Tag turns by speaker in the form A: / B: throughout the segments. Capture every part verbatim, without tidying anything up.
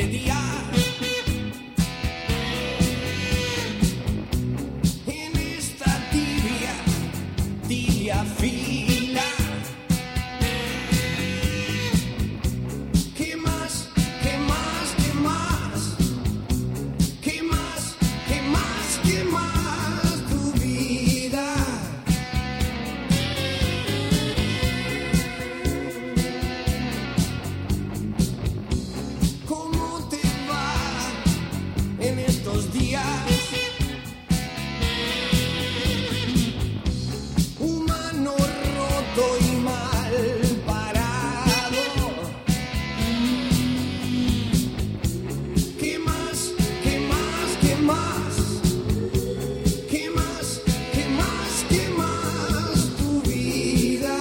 A: de día. En esta tibia, tibia fila. ¿Qué más? ¿Qué más? ¿Qué más? ¿Qué más? ¿Qué más? ¿Qué más? Tu vida. ¿Cómo te va en estos días? Humano roto y mal parado. ¿Qué más? ¿Qué más? ¿Qué más? ¿Qué más? ¿Qué más? ¿Qué más? Tu vida.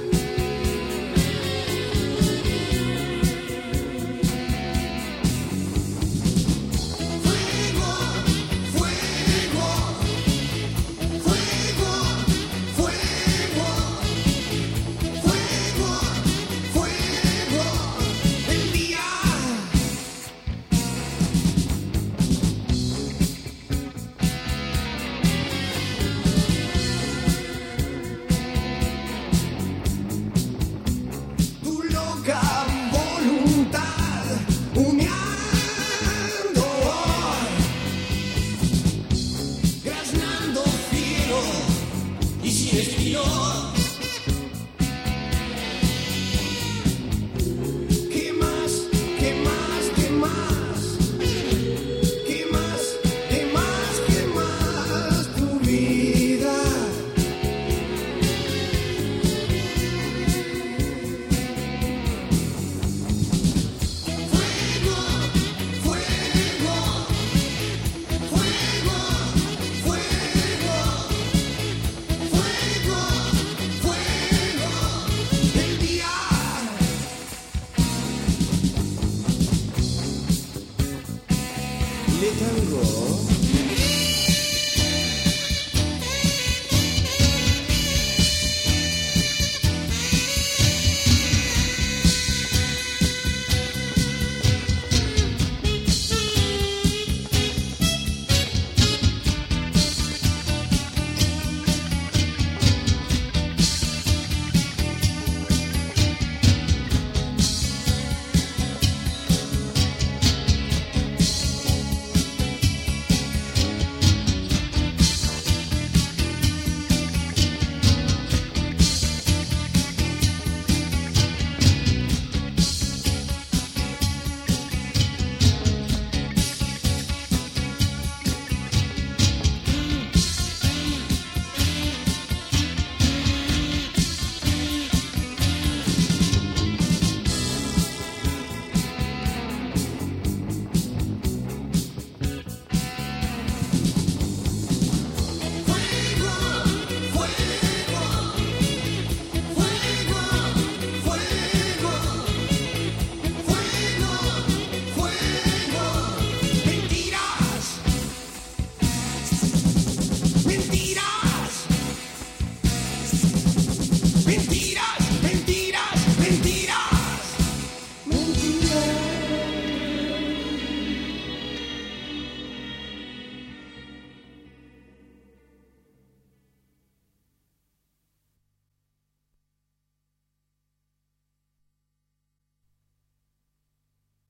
A: Fuego, fuego, fuego, fuego, fuego, fuego, el día. Tu loca voluntad humeando, graznando fiero y sin estilo.